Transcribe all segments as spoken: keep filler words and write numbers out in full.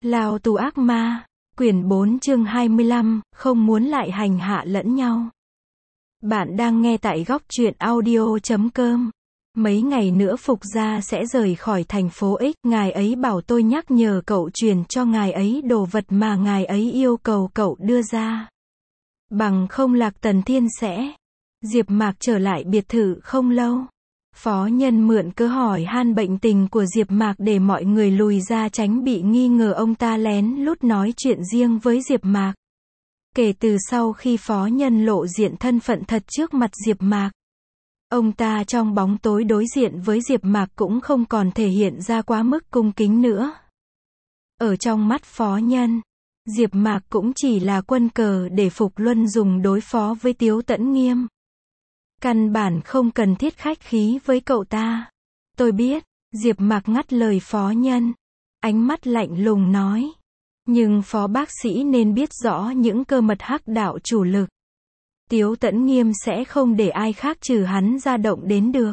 Lao tù ác ma, quyển bốn chương hai mươi lăm, không muốn lại hành hạ lẫn nhau. Bạn đang nghe tại góc truyện audio chấm com. Mấy ngày nữa Phục Gia sẽ rời khỏi thành phố X, ngài ấy bảo tôi nhắc nhở cậu truyền cho ngài ấy đồ vật mà ngài ấy yêu cầu cậu đưa ra. Bằng không Lạc Tần Thiên sẽ. Diệp Mạc trở lại biệt thự không lâu. Phó Nhân mượn cớ hỏi han bệnh tình của Diệp Mạc để mọi người lùi ra tránh bị nghi ngờ ông ta lén lút nói chuyện riêng với Diệp Mạc. Kể từ sau khi Phó Nhân lộ diện thân phận thật trước mặt Diệp Mạc, ông ta trong bóng tối đối diện với Diệp Mạc cũng không còn thể hiện ra quá mức cung kính nữa. Ở trong mắt Phó Nhân, Diệp Mạc cũng chỉ là quân cờ để Phục Luân dùng đối phó với Tiếu Tẫn Nghiêm. Căn bản không cần thiết khách khí với cậu ta. Tôi biết, Diệp Mạc ngắt lời Phó Nhân. Ánh mắt lạnh lùng nói. Nhưng Phó bác sĩ nên biết rõ những cơ mật hắc đạo chủ lực. Tiếu Tẫn Nghiêm sẽ không để ai khác trừ hắn ra động đến được.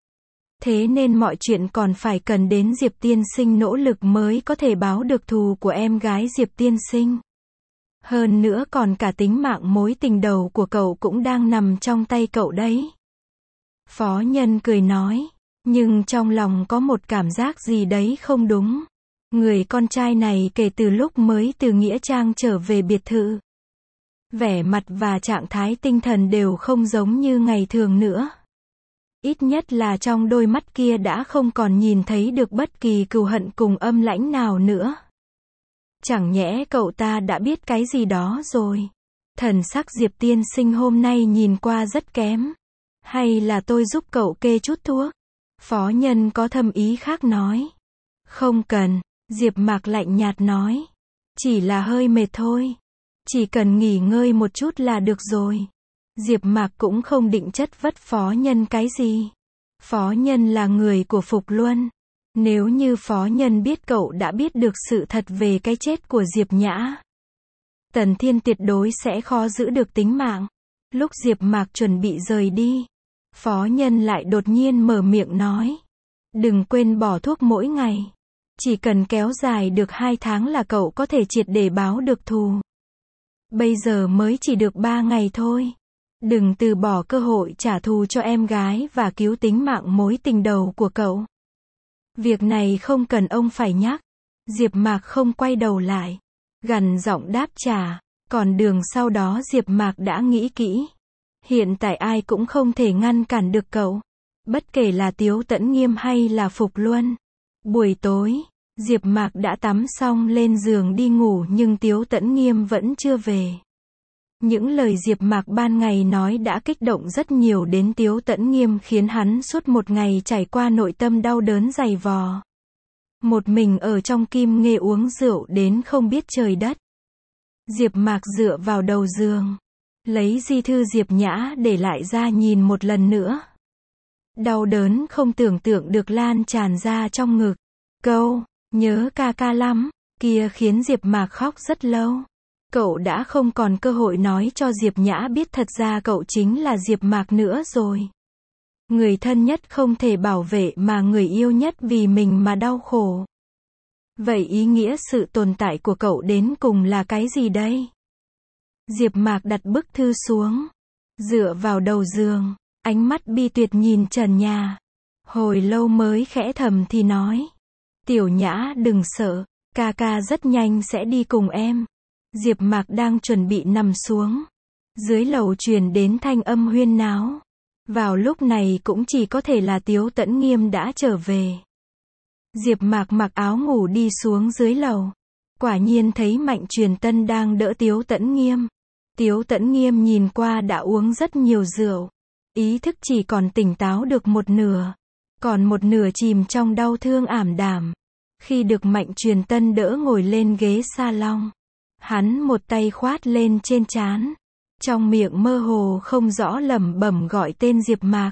Thế nên mọi chuyện còn phải cần đến Diệp tiên sinh nỗ lực mới có thể báo được thù của em gái Diệp tiên sinh. Hơn nữa còn cả tính mạng mối tình đầu của cậu cũng đang nằm trong tay cậu đấy. Phó Nhân cười nói, nhưng trong lòng có một cảm giác gì đấy không đúng. Người con trai này kể từ lúc mới từ Nghĩa Trang trở về biệt thự, vẻ mặt và trạng thái tinh thần đều không giống như ngày thường nữa. Ít nhất là trong đôi mắt kia đã không còn nhìn thấy được bất kỳ cừu hận cùng âm lãnh nào nữa. Chẳng nhẽ cậu ta đã biết cái gì đó rồi. Thần sắc Diệp tiên sinh hôm nay nhìn qua rất kém. Hay là tôi giúp cậu kê chút thuốc? Phó Nhân có thâm ý khác nói. Không cần, Diệp Mạc lạnh nhạt nói. Chỉ là hơi mệt thôi. Chỉ cần nghỉ ngơi một chút là được rồi. Diệp Mạc cũng không định chất vấn Phó Nhân cái gì. Phó Nhân là người của Phục Luân. Nếu như Phó Nhân biết cậu đã biết được sự thật về cái chết của Diệp Nhã, Tần Thiên tuyệt đối sẽ khó giữ được tính mạng. Lúc Diệp Mạc chuẩn bị rời đi, Phó Nhân lại đột nhiên mở miệng nói. Đừng quên bỏ thuốc mỗi ngày. Chỉ cần kéo dài được hai tháng là cậu có thể triệt để báo được thù. Bây giờ mới chỉ được ba ngày thôi. Đừng từ bỏ cơ hội trả thù cho em gái và cứu tính mạng mối tình đầu của cậu. Việc này không cần ông phải nhắc. Diệp Mạc không quay đầu lại, gằn giọng đáp trả. Còn đường sau đó Diệp Mạc đã nghĩ kỹ. Hiện tại ai cũng không thể ngăn cản được cậu. Bất kể là Tiếu Tẫn Nghiêm hay là Phục Luân. Buổi tối, Diệp Mạc đã tắm xong lên giường đi ngủ nhưng Tiếu Tẫn Nghiêm vẫn chưa về. Những lời Diệp Mạc ban ngày nói đã kích động rất nhiều đến Tiếu Tẫn Nghiêm khiến hắn suốt một ngày trải qua nội tâm đau đớn dày vò. Một mình ở trong Kim Nghê uống rượu đến không biết trời đất. Diệp Mạc dựa vào đầu giường, lấy di thư Diệp Nhã để lại ra nhìn một lần nữa. Đau đớn không tưởng tượng được lan tràn ra trong ngực. Câu, nhớ ca ca lắm, kia khiến Diệp Mạc khóc rất lâu. Cậu đã không còn cơ hội nói cho Diệp Nhã biết thật ra cậu chính là Diệp Mạc nữa rồi. Người thân nhất không thể bảo vệ mà người yêu nhất vì mình mà đau khổ. Vậy ý nghĩa sự tồn tại của cậu đến cùng là cái gì đây? Diệp Mạc đặt bức thư xuống, dựa vào đầu giường, ánh mắt bi tuyệt nhìn trần nhà. Hồi lâu mới khẽ thầm thì nói. Tiểu Nhã đừng sợ, ca ca rất nhanh sẽ đi cùng em. Diệp Mạc đang chuẩn bị nằm xuống. Dưới lầu truyền đến thanh âm huyên náo. Vào lúc này cũng chỉ có thể là Tiếu Tẫn Nghiêm đã trở về. Diệp Mạc mặc áo ngủ đi xuống dưới lầu. Quả nhiên thấy Mạnh Truyền Tân đang đỡ Tiếu Tẫn Nghiêm. Tiếu Tẫn Nghiêm nhìn qua đã uống rất nhiều rượu. Ý thức chỉ còn tỉnh táo được một nửa. Còn một nửa chìm trong đau thương ảm đạm. Khi được Mạnh Truyền Tân đỡ ngồi lên ghế salon, hắn một tay khoát lên trên trán, trong miệng mơ hồ không rõ lẩm bẩm gọi tên Diệp Mạc.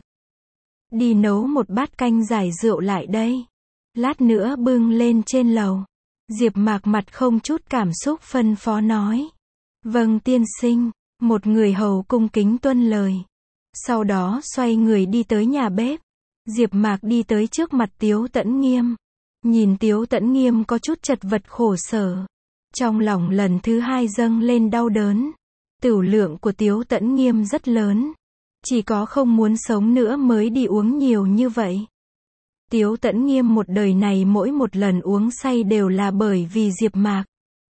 Đi nấu một bát canh giải rượu lại đây. Lát nữa bưng lên trên lầu. Diệp Mạc mặt không chút cảm xúc phân phó nói. Vâng tiên sinh, một người hầu cung kính tuân lời. Sau đó xoay người đi tới nhà bếp. Diệp Mạc đi tới trước mặt Tiếu Tẫn Nghiêm. Nhìn Tiếu Tẫn Nghiêm có chút chật vật khổ sở. Trong lòng lần thứ hai dâng lên đau đớn. Tửu lượng của Tiếu Tẫn Nghiêm rất lớn. Chỉ có không muốn sống nữa mới đi uống nhiều như vậy. Tiếu Tẫn Nghiêm một đời này mỗi một lần uống say đều là bởi vì Diệp Mạc.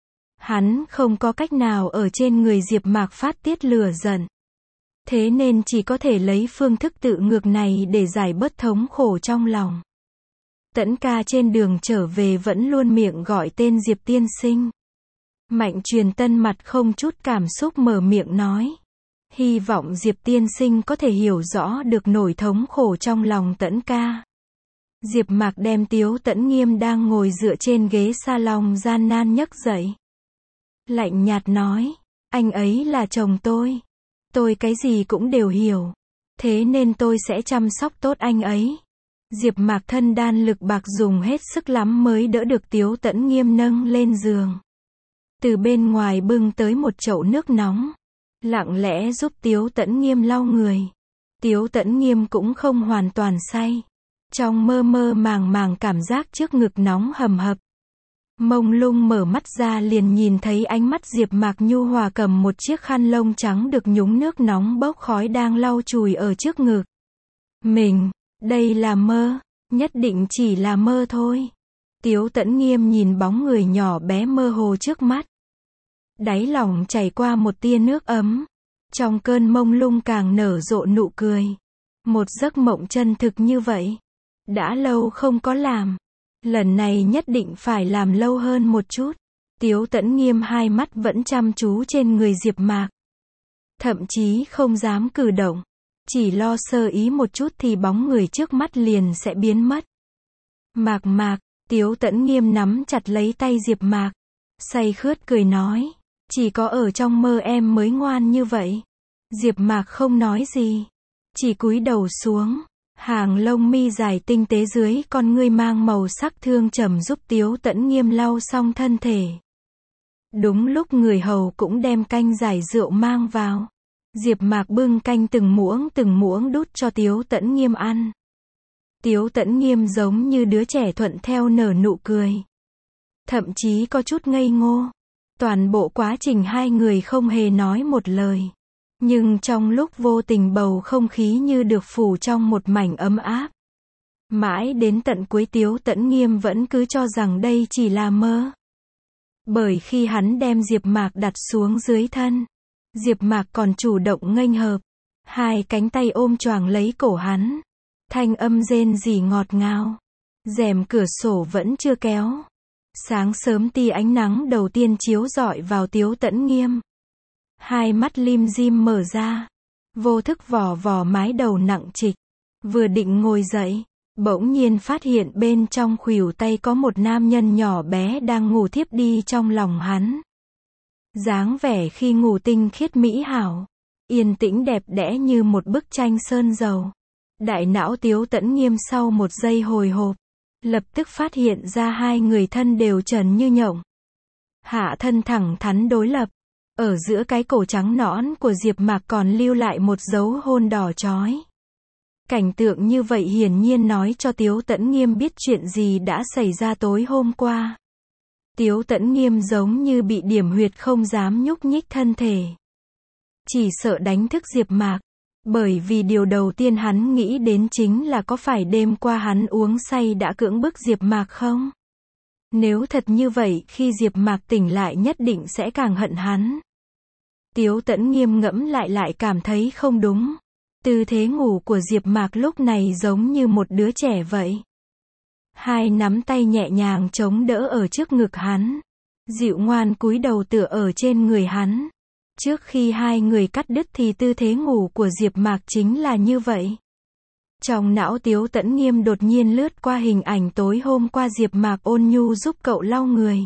Hắn không có cách nào ở trên người Diệp Mạc phát tiết lửa giận. Thế nên chỉ có thể lấy phương thức tự ngược này để giải bớt thống khổ trong lòng. Tẫn ca trên đường trở về vẫn luôn miệng gọi tên Diệp tiên sinh. Mạnh Truyền Tân mặt không chút cảm xúc mở miệng nói. Hy vọng Diệp tiên sinh có thể hiểu rõ được nỗi thống khổ trong lòng Tẫn ca. Diệp Mạc đem Tiếu Tẫn Nghiêm đang ngồi dựa trên ghế salon gian nan nhấc dậy. Lạnh nhạt nói, anh ấy là chồng tôi. Tôi cái gì cũng đều hiểu. Thế nên tôi sẽ chăm sóc tốt anh ấy. Diệp Mạc thân đan lực bạc dùng hết sức lắm mới đỡ được Tiếu Tẫn Nghiêm nâng lên giường. Từ bên ngoài bưng tới một chậu nước nóng. Lặng lẽ giúp Tiếu Tẫn Nghiêm lau người. Tiếu Tẫn Nghiêm cũng không hoàn toàn say. Trong mơ mơ màng màng cảm giác trước ngực nóng hầm hập. Mông lung mở mắt ra liền nhìn thấy ánh mắt Diệp Mạc nhu hòa cầm một chiếc khăn lông trắng được nhúng nước nóng bốc khói đang lau chùi ở trước ngực. Mình, đây là mơ, nhất định chỉ là mơ thôi. Tiếu Tẫn Nghiêm nhìn bóng người nhỏ bé mơ hồ trước mắt. Đáy lòng chảy qua một tia nước ấm. Trong cơn mông lung càng nở rộ nụ cười. Một giấc mộng chân thực như vậy. Đã lâu không có làm. Lần này nhất định phải làm lâu hơn một chút. Tiếu Tẫn Nghiêm hai mắt vẫn chăm chú trên người Diệp Mạc. Thậm chí không dám cử động. Chỉ lo sơ ý một chút thì bóng người trước mắt liền sẽ biến mất. Mạc Mạc, Tiếu Tẫn Nghiêm nắm chặt lấy tay Diệp Mạc. Say khướt cười nói. Chỉ có ở trong mơ em mới ngoan như vậy. Diệp Mạc không nói gì. Chỉ cúi đầu xuống. Hàng lông mi dài tinh tế dưới con ngươi mang màu sắc thương trầm giúp Tiếu Tẫn Nghiêm lau xong thân thể. Đúng lúc người hầu cũng đem canh giải rượu mang vào. Diệp Mạc bưng canh từng muỗng từng muỗng đút cho Tiếu Tẫn Nghiêm ăn. Tiếu Tẫn Nghiêm giống như đứa trẻ thuận theo nở nụ cười. Thậm chí có chút ngây ngô. Toàn bộ quá trình hai người không hề nói một lời. Nhưng trong lúc vô tình bầu không khí như được phủ trong một mảnh ấm áp. Mãi đến tận cuối Tiếu Tẫn Nghiêm vẫn cứ cho rằng đây chỉ là mơ. Bởi khi hắn đem Diệp Mạc đặt xuống dưới thân, Diệp Mạc còn chủ động nghênh hợp. Hai cánh tay ôm choàng lấy cổ hắn. Thanh âm rên rỉ ngọt ngào. Rèm cửa sổ vẫn chưa kéo. Sáng sớm tia ánh nắng đầu tiên chiếu rọi vào Tiếu Tẫn Nghiêm. Hai mắt lim dim mở ra. Vô thức vò vò mái đầu nặng trịch. Vừa định ngồi dậy, bỗng nhiên phát hiện bên trong khuỷu tay có một nam nhân nhỏ bé đang ngủ thiếp đi trong lòng hắn. Dáng vẻ khi ngủ tinh khiết mỹ hảo. Yên tĩnh đẹp đẽ như một bức tranh sơn dầu. Đại não Tiếu Tẫn Nghiêm sau một giây hồi hộp. Lập tức phát hiện ra hai người thân đều trần như nhộng. Hạ thân thẳng thắn đối lập. Ở giữa cái cổ trắng nõn của Diệp Mạc còn lưu lại một dấu hôn đỏ chói. Cảnh tượng như vậy hiển nhiên nói cho Tiếu Tẫn Nghiêm biết chuyện gì đã xảy ra tối hôm qua. Tiếu Tẫn Nghiêm giống như bị điểm huyệt không dám nhúc nhích thân thể. Chỉ sợ đánh thức Diệp Mạc. Bởi vì điều đầu tiên hắn nghĩ đến chính là có phải đêm qua hắn uống say đã cưỡng bức Diệp Mạc không? Nếu thật như vậy khi Diệp Mạc tỉnh lại nhất định sẽ càng hận hắn. Tiếu Tẫn Nghiêm ngẫm lại lại cảm thấy không đúng. Tư thế ngủ của Diệp Mạc lúc này giống như một đứa trẻ vậy. Hai nắm tay nhẹ nhàng chống đỡ ở trước ngực hắn. Dịu ngoan cúi đầu tựa ở trên người hắn. Trước khi hai người cắt đứt thì tư thế ngủ của Diệp Mạc chính là như vậy. Trong não Tiếu Tẫn Nghiêm đột nhiên lướt qua hình ảnh tối hôm qua Diệp Mạc ôn nhu giúp cậu lau người.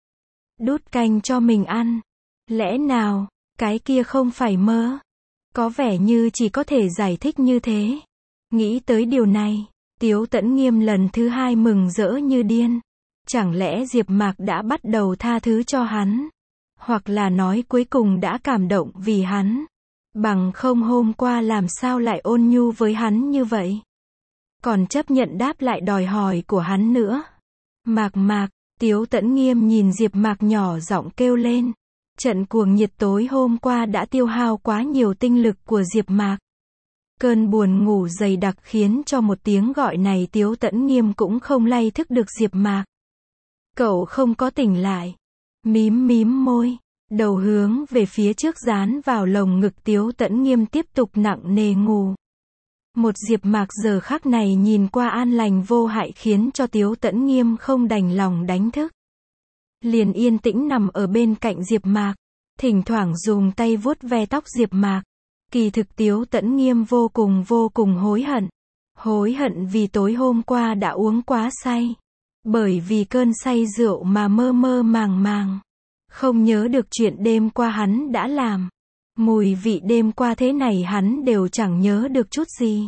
Đút canh cho mình ăn. Lẽ nào, cái kia không phải mơ? Có vẻ như chỉ có thể giải thích như thế. Nghĩ tới điều này, Tiếu Tẫn Nghiêm lần thứ hai mừng rỡ như điên. Chẳng lẽ Diệp Mạc đã bắt đầu tha thứ cho hắn? Hoặc là nói cuối cùng đã cảm động vì hắn. Bằng không hôm qua làm sao lại ôn nhu với hắn như vậy? Còn chấp nhận đáp lại đòi hỏi của hắn nữa. Mạc Mạc, Tiếu Tẫn Nghiêm nhìn Diệp Mạc nhỏ giọng kêu lên. Trận cuồng nhiệt tối hôm qua đã tiêu hao quá nhiều tinh lực của Diệp Mạc. Cơn buồn ngủ dày đặc khiến cho một tiếng gọi này Tiếu Tẫn Nghiêm cũng không lay thức được Diệp Mạc. Cậu không có tỉnh lại. Mím mím môi, đầu hướng về phía trước dán vào lồng ngực Tiếu Tẫn Nghiêm tiếp tục nặng nề ngủ. Một Diệp Mạc giờ khắc này nhìn qua an lành vô hại khiến cho Tiếu Tẫn Nghiêm không đành lòng đánh thức. Liền yên tĩnh nằm ở bên cạnh Diệp Mạc, thỉnh thoảng dùng tay vuốt ve tóc Diệp Mạc. Kỳ thực Tiếu Tẫn Nghiêm vô cùng vô cùng hối hận. Hối hận vì tối hôm qua đã uống quá say. Bởi vì cơn say rượu mà mơ mơ màng màng. Không nhớ được chuyện đêm qua hắn đã làm. Mùi vị đêm qua thế này hắn đều chẳng nhớ được chút gì.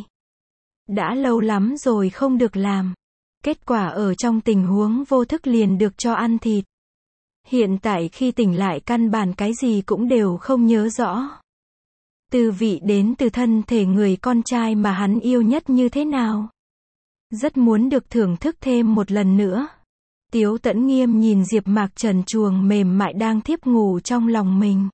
Đã lâu lắm rồi không được làm. Kết quả ở trong tình huống vô thức liền được cho ăn thịt. Hiện tại khi tỉnh lại căn bản cái gì cũng đều không nhớ rõ. Tư vị đến từ thân thể người con trai mà hắn yêu nhất như thế nào. Rất muốn được thưởng thức thêm một lần nữa. Tiếu Tẫn Nghiêm nhìn Diệp Mạc trần truồng mềm mại đang thiếp ngủ trong lòng mình.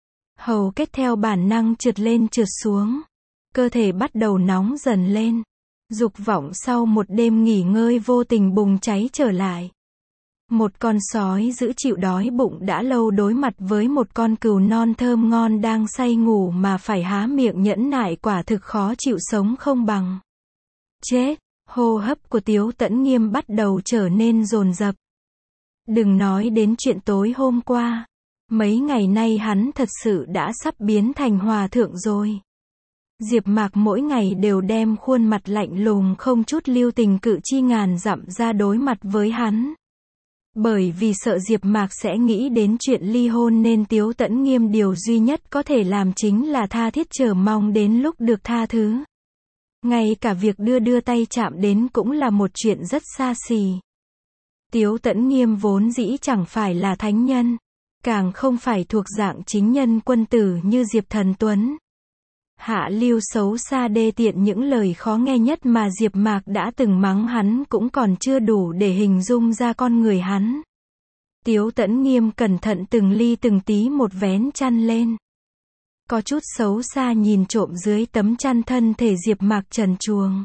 Hầu kết theo bản năng trượt lên trượt xuống. Cơ thể bắt đầu nóng dần lên. Dục vọng sau một đêm nghỉ ngơi vô tình bùng cháy trở lại. Một con sói giữ chịu đói bụng đã lâu đối mặt với một con cừu non thơm ngon đang say ngủ mà phải há miệng nhẫn nại quả thực khó chịu sống không bằng. Chết, hô hấp của Tiếu Tẫn Nghiêm bắt đầu trở nên dồn dập. Đừng nói đến chuyện tối hôm qua. Mấy ngày nay hắn thật sự đã sắp biến thành hòa thượng rồi. Diệp Mạc mỗi ngày đều đem khuôn mặt lạnh lùng không chút lưu tình cự chi ngàn dặm ra đối mặt với hắn. Bởi vì sợ Diệp Mạc sẽ nghĩ đến chuyện ly hôn nên Tiếu Tẫn Nghiêm điều duy nhất có thể làm chính là tha thiết chờ mong đến lúc được tha thứ. Ngay cả việc đưa đưa tay chạm đến cũng là một chuyện rất xa xỉ. Tiếu Tẫn Nghiêm vốn dĩ chẳng phải là thánh nhân, càng không phải thuộc dạng chính nhân quân tử như Diệp Thần Tuấn. Hạ lưu xấu xa đê tiện những lời khó nghe nhất mà Diệp Mạc đã từng mắng hắn cũng còn chưa đủ để hình dung ra con người hắn. Tiếu Tẫn Nghiêm cẩn thận từng ly từng tí một vén chăn lên. Có chút xấu xa nhìn trộm dưới tấm chăn thân thể Diệp Mạc trần truồng.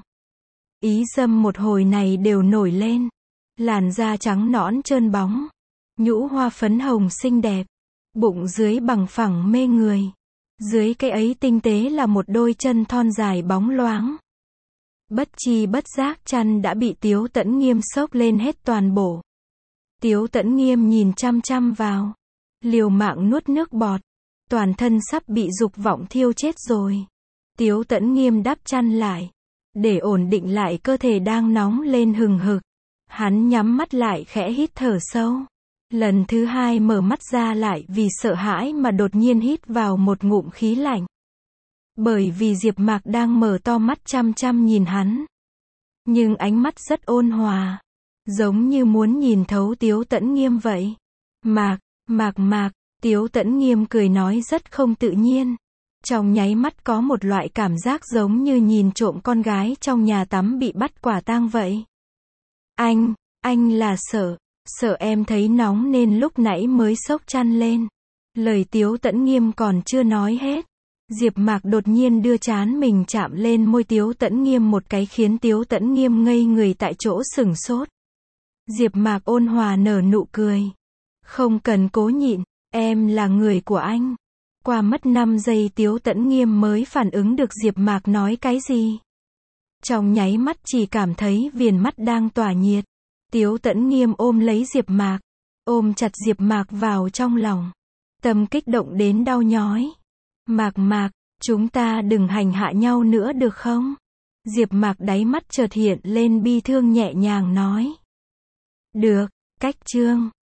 Ý dâm một hồi này đều nổi lên. Làn da trắng nõn trơn bóng. Nhũ hoa phấn hồng xinh đẹp. Bụng dưới bằng phẳng mê người. Dưới cái ấy tinh tế là một đôi chân thon dài bóng loáng. Bất chi bất giác chăn đã bị Tiếu Tẫn Nghiêm xốc lên hết toàn bộ. Tiếu Tẫn Nghiêm nhìn chăm chăm vào. Liều mạng nuốt nước bọt. Toàn thân sắp bị dục vọng thiêu chết rồi. Tiếu Tẫn Nghiêm đắp chăn lại. Để ổn định lại cơ thể đang nóng lên hừng hực. Hắn nhắm mắt lại khẽ hít thở sâu. Lần thứ hai mở mắt ra lại vì sợ hãi mà đột nhiên hít vào một ngụm khí lạnh. Bởi vì Diệp Mạc đang mở to mắt chăm chăm nhìn hắn. Nhưng ánh mắt rất ôn hòa. Giống như muốn nhìn thấu Tiếu Tẫn Nghiêm vậy. Mạc, Mạc Mạc, Tiếu Tẫn Nghiêm cười nói rất không tự nhiên. Trong nháy mắt có một loại cảm giác giống như nhìn trộm con gái trong nhà tắm bị bắt quả tang vậy. Anh, anh là sợ. Sợ em thấy nóng nên lúc nãy mới xốc chăn lên. Lời Tiếu Tẫn Nghiêm còn chưa nói hết. Diệp Mạc đột nhiên đưa trán mình chạm lên môi Tiếu Tẫn Nghiêm một cái khiến Tiếu Tẫn Nghiêm ngây người tại chỗ sửng sốt. Diệp Mạc ôn hòa nở nụ cười. Không cần cố nhịn, em là người của anh. Qua mất năm giây Tiếu Tẫn Nghiêm mới phản ứng được Diệp Mạc nói cái gì. Trong nháy mắt chỉ cảm thấy viền mắt đang tỏa nhiệt. Tiếu Tẫn Nghiêm ôm lấy Diệp Mạc, ôm chặt Diệp Mạc vào trong lòng. Tâm kích động đến đau nhói. Mạc Mạc, chúng ta đừng hành hạ nhau nữa được không? Diệp Mạc đáy mắt chợt hiện lên bi thương nhẹ nhàng nói. Được, cách chương.